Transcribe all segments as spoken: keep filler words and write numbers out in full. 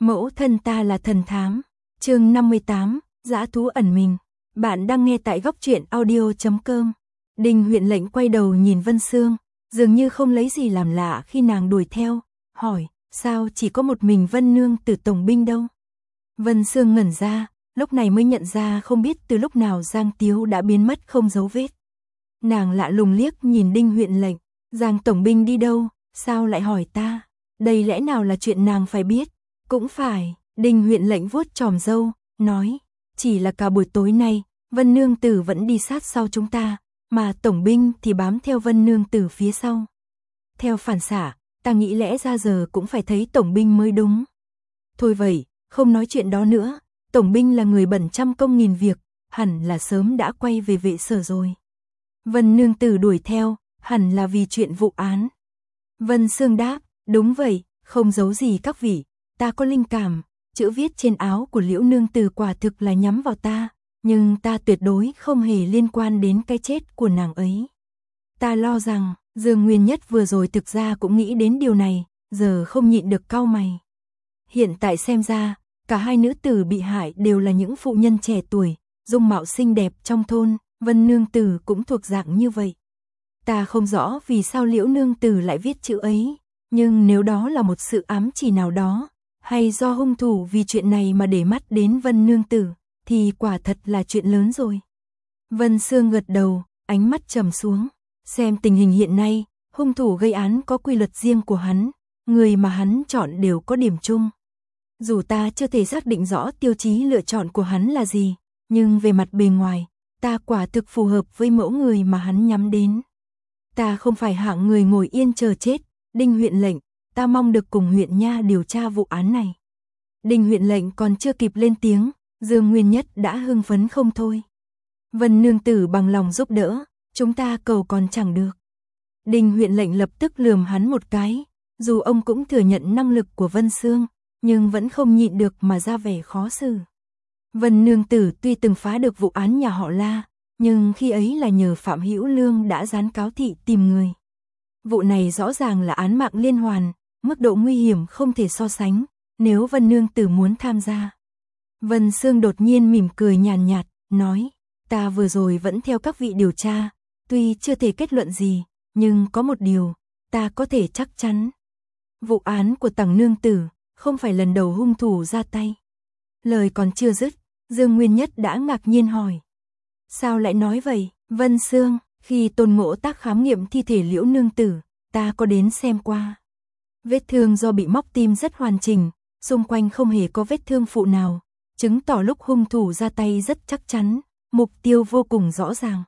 Mẫu thân ta là thần thám. Chương năm mươi tám, dã thú ẩn mình. Bạn đang nghe tại góc truyện audio chấm com. Đinh Huyện Lệnh quay đầu nhìn Vân Sương, dường như không lấy gì làm lạ khi nàng đuổi theo, hỏi, sao chỉ có một mình Vân Nương Tử tổng binh đâu? Vân Sương ngẩn ra, lúc này mới nhận ra không biết từ lúc nào Giang Tiếu đã biến mất không dấu vết. Nàng lạ lùng liếc nhìn Đinh Huyện Lệnh, Giang tổng binh đi đâu, sao lại hỏi ta? Đây lẽ nào là chuyện nàng phải biết? Cũng phải, Đinh Huyện Lệnh vuốt chòm râu, nói, chỉ là cả buổi tối nay, Vân Nương Tử vẫn đi sát sau chúng ta, mà tổng binh thì bám theo Vân Nương Tử phía sau. Theo phản xạ, ta nghĩ lẽ ra giờ cũng phải thấy tổng binh mới đúng. Thôi vậy, không nói chuyện đó nữa, tổng binh là người bận trăm công nghìn việc, hẳn là sớm đã quay về vệ sở rồi. Vân Nương Tử đuổi theo, hẳn là vì chuyện vụ án. Vân Sương đáp, đúng vậy, không giấu gì các vị, ta có linh cảm, chữ viết trên áo của Liễu Nương Tử quả thực là nhắm vào ta, nhưng ta tuyệt đối không hề liên quan đến cái chết của nàng ấy. Ta lo rằng, Dương Nguyên Nhất vừa rồi thực ra cũng nghĩ đến điều này, giờ không nhịn được cau mày. Hiện tại xem ra, cả hai nữ tử bị hại đều là những phụ nhân trẻ tuổi, dung mạo xinh đẹp trong thôn, Vân Nương Tử cũng thuộc dạng như vậy. Ta không rõ vì sao Liễu Nương Tử lại viết chữ ấy, nhưng nếu đó là một sự ám chỉ nào đó, hay do hung thủ vì chuyện này mà để mắt đến Vân Nương Tử, thì quả thật là chuyện lớn rồi. Vân Sương gật đầu, ánh mắt trầm xuống, xem tình hình hiện nay, hung thủ gây án có quy luật riêng của hắn, người mà hắn chọn đều có điểm chung. Dù ta chưa thể xác định rõ tiêu chí lựa chọn của hắn là gì, nhưng về mặt bề ngoài, ta quả thực phù hợp với mẫu người mà hắn nhắm đến. Ta không phải hạng người ngồi yên chờ chết, Đinh Huyện Lệnh, ta mong được cùng huyện nha điều tra vụ án này. Đinh Huyện Lệnh còn chưa kịp lên tiếng, Dương Nguyên Nhất đã hưng phấn không thôi. Vân Nương Tử bằng lòng giúp đỡ, chúng ta cầu còn chẳng được. Đinh Huyện Lệnh lập tức lườm hắn một cái, dù ông cũng thừa nhận năng lực của Vân Sương, nhưng vẫn không nhịn được mà ra vẻ khó xử. Vân Nương Tử tuy từng phá được vụ án nhà họ La, nhưng khi ấy là nhờ Phạm Hữu Lương đã dán cáo thị tìm người. Vụ này rõ ràng là án mạng liên hoàn, mức độ nguy hiểm không thể so sánh, nếu Vân Nương Tử muốn tham gia. Vân Sương đột nhiên mỉm cười nhàn nhạt, nói, ta vừa rồi vẫn theo các vị điều tra, tuy chưa thể kết luận gì, nhưng có một điều, ta có thể chắc chắn. Vụ án của Tằng Nương Tử, không phải lần đầu hung thủ ra tay. Lời còn chưa dứt, Dương Nguyên Nhất đã ngạc nhiên hỏi. Sao lại nói vậy, Vân Sương, khi Tôn Ngộ Tác khám nghiệm thi thể Liễu Nương Tử, ta có đến xem qua. Vết thương do bị móc tim rất hoàn chỉnh, xung quanh không hề có vết thương phụ nào, chứng tỏ lúc hung thủ ra tay rất chắc chắn, mục tiêu vô cùng rõ ràng.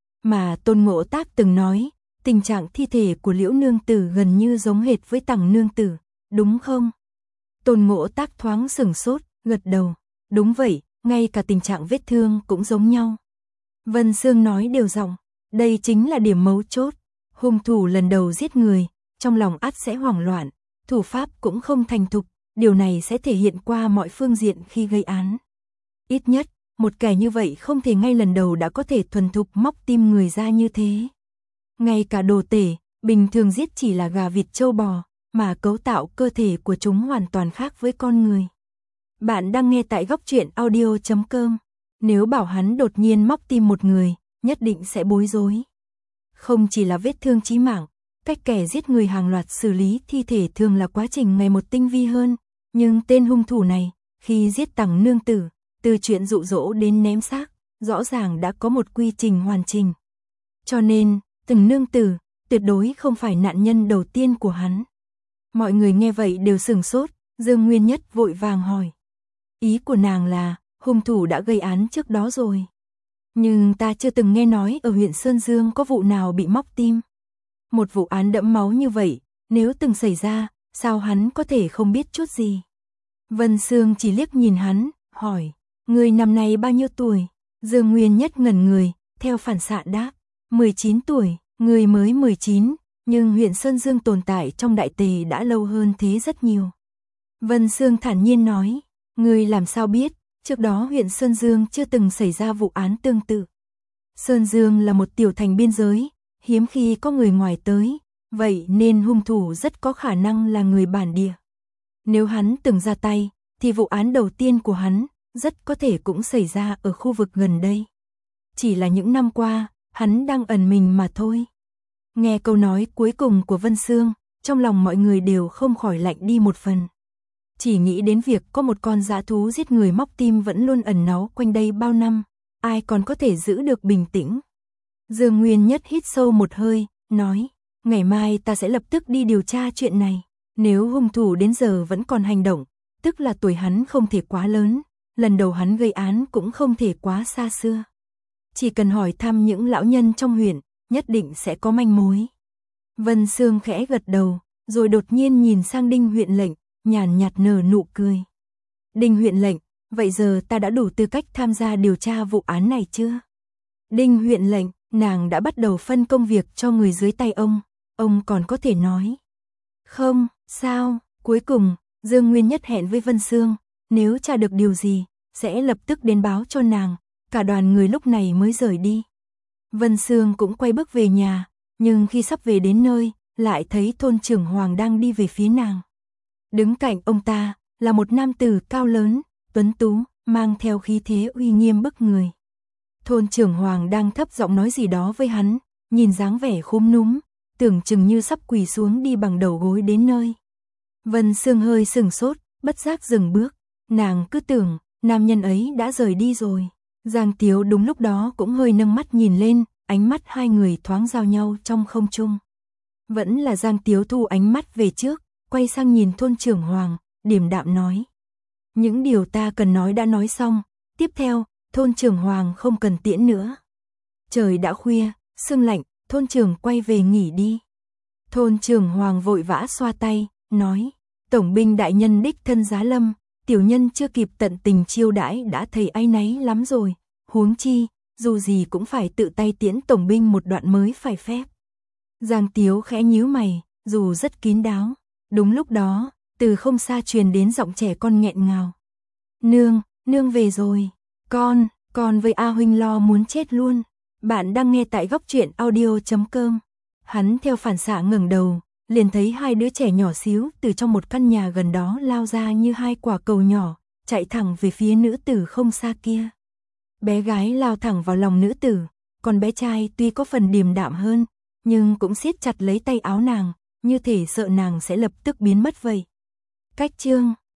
Mà Tôn Ngộ Tác từng nói, tình trạng thi thể của Liễu Nương Tử gần như giống hệt với Tằng Nương Tử, đúng không? Tôn Ngộ Tác thoáng sửng sốt, gật đầu, đúng vậy, ngay cả tình trạng vết thương cũng giống nhau. Vân Sương nói đều giọng, đây chính là điểm mấu chốt, hung thủ lần đầu giết người, trong lòng ắt sẽ hoảng loạn, thủ pháp cũng không thành thục, điều này sẽ thể hiện qua mọi phương diện khi gây án. Ít nhất, một kẻ như vậy không thể ngay lần đầu đã có thể thuần thục móc tim người ra như thế. Ngay cả đồ tể, bình thường giết chỉ là gà vịt trâu bò, mà cấu tạo cơ thể của chúng hoàn toàn khác với con người. Bạn đang nghe tại góc truyện audio chấm com. Nếu bảo hắn đột nhiên móc tim một người, nhất định sẽ bối rối. Không chỉ là vết thương chí mạng, cách kẻ giết người hàng loạt xử lý thi thể thường là quá trình ngày một tinh vi hơn, nhưng tên hung thủ này, khi giết Tằng Nương Tử, từ chuyện dụ dỗ đến ném xác, rõ ràng đã có một quy trình hoàn chỉnh. Cho nên, Tằng Nương Tử, tuyệt đối không phải nạn nhân đầu tiên của hắn. Mọi người nghe vậy đều sửng sốt, Dương Nguyên Nhất vội vàng hỏi. Ý của nàng là, hung thủ đã gây án trước đó rồi. Nhưng ta chưa từng nghe nói ở huyện Sơn Dương có vụ nào bị móc tim. Một vụ án đẫm máu như vậy, nếu từng xảy ra, sao hắn có thể không biết chút gì? Vân Sương chỉ liếc nhìn hắn, hỏi, người năm nay bao nhiêu tuổi? Dương Nguyên Nhất ngẩn người, theo phản xạ đáp, mười chín tuổi, người mới mười chín, nhưng huyện Sơn Dương tồn tại trong đại tề đã lâu hơn thế rất nhiều. Vân Sương thản nhiên nói, người làm sao biết, trước đó huyện Sơn Dương chưa từng xảy ra vụ án tương tự. Sơn Dương là một tiểu thành biên giới, hiếm khi có người ngoài tới, vậy nên hung thủ rất có khả năng là người bản địa. Nếu hắn từng ra tay, thì vụ án đầu tiên của hắn rất có thể cũng xảy ra ở khu vực gần đây. Chỉ là những năm qua, hắn đang ẩn mình mà thôi. Nghe câu nói cuối cùng của Vân Sương, trong lòng mọi người đều không khỏi lạnh đi một phần. Chỉ nghĩ đến việc có một con dã thú giết người móc tim vẫn luôn ẩn náu quanh đây bao năm, ai còn có thể giữ được bình tĩnh. Dương Nguyên Nhất hít sâu một hơi, nói, ngày mai ta sẽ lập tức đi điều tra chuyện này. Nếu hung thủ đến giờ vẫn còn hành động, tức là tuổi hắn không thể quá lớn, lần đầu hắn gây án cũng không thể quá xa xưa. Chỉ cần hỏi thăm những lão nhân trong huyện, nhất định sẽ có manh mối. Vân Sương khẽ gật đầu, rồi đột nhiên nhìn sang Đinh huyện lệnh, nhàn nhạt nở nụ cười. Đinh huyện lệnh, vậy giờ ta đã đủ tư cách tham gia điều tra vụ án này chưa? Đinh huyện lệnh, nàng đã bắt đầu phân công việc cho người dưới tay ông, ông còn có thể nói. Không, sao, cuối cùng, Dương Nguyên Nhất hẹn với Vân Sương, nếu tra được điều gì, sẽ lập tức đến báo cho nàng, cả đoàn người lúc này mới rời đi. Vân Sương cũng quay bước về nhà, nhưng khi sắp về đến nơi, lại thấy thôn trưởng Hoàng đang đi về phía nàng. Đứng cạnh ông ta, là một nam tử cao lớn, tuấn tú, mang theo khí thế uy nghiêm bức người. Thôn trưởng Hoàng đang thấp giọng nói gì đó với hắn, nhìn dáng vẻ khúm núm, tưởng chừng như sắp quỳ xuống đi bằng đầu gối đến nơi. Vân Sương hơi sừng sốt, bất giác dừng bước, nàng cứ tưởng, nam nhân ấy đã rời đi rồi. Giang Tiếu đúng lúc đó cũng hơi nâng mắt nhìn lên, ánh mắt hai người thoáng giao nhau trong không trung. Vẫn là Giang Tiếu thu ánh mắt về trước, quay sang nhìn thôn trưởng Hoàng, điềm đạm nói. Những điều ta cần nói đã nói xong, tiếp theo, thôn trưởng Hoàng không cần tiễn nữa. Trời đã khuya, sương lạnh, thôn trưởng quay về nghỉ đi. Thôn trưởng Hoàng vội vã xoa tay, nói, tổng binh đại nhân đích thân giá lâm, tiểu nhân chưa kịp tận tình chiêu đãi đã thấy áy náy lắm rồi, huống chi, dù gì cũng phải tự tay tiễn tổng binh một đoạn mới phải phép. Giang Tiếu khẽ nhíu mày, dù rất kín đáo. Đúng lúc đó, từ không xa truyền đến giọng trẻ con nghẹn ngào. Nương, nương về rồi. Con, con với A Huynh lo muốn chết luôn. Bạn đang nghe tại góc truyện audio chấm com. Hắn theo phản xạ ngẩng đầu, liền thấy hai đứa trẻ nhỏ xíu từ trong một căn nhà gần đó lao ra như hai quả cầu nhỏ, chạy thẳng về phía nữ tử không xa kia. Bé gái lao thẳng vào lòng nữ tử, còn bé trai tuy có phần điềm đạm hơn, nhưng cũng siết chặt lấy tay áo nàng, như thể sợ nàng sẽ lập tức biến mất vậy. Cách chương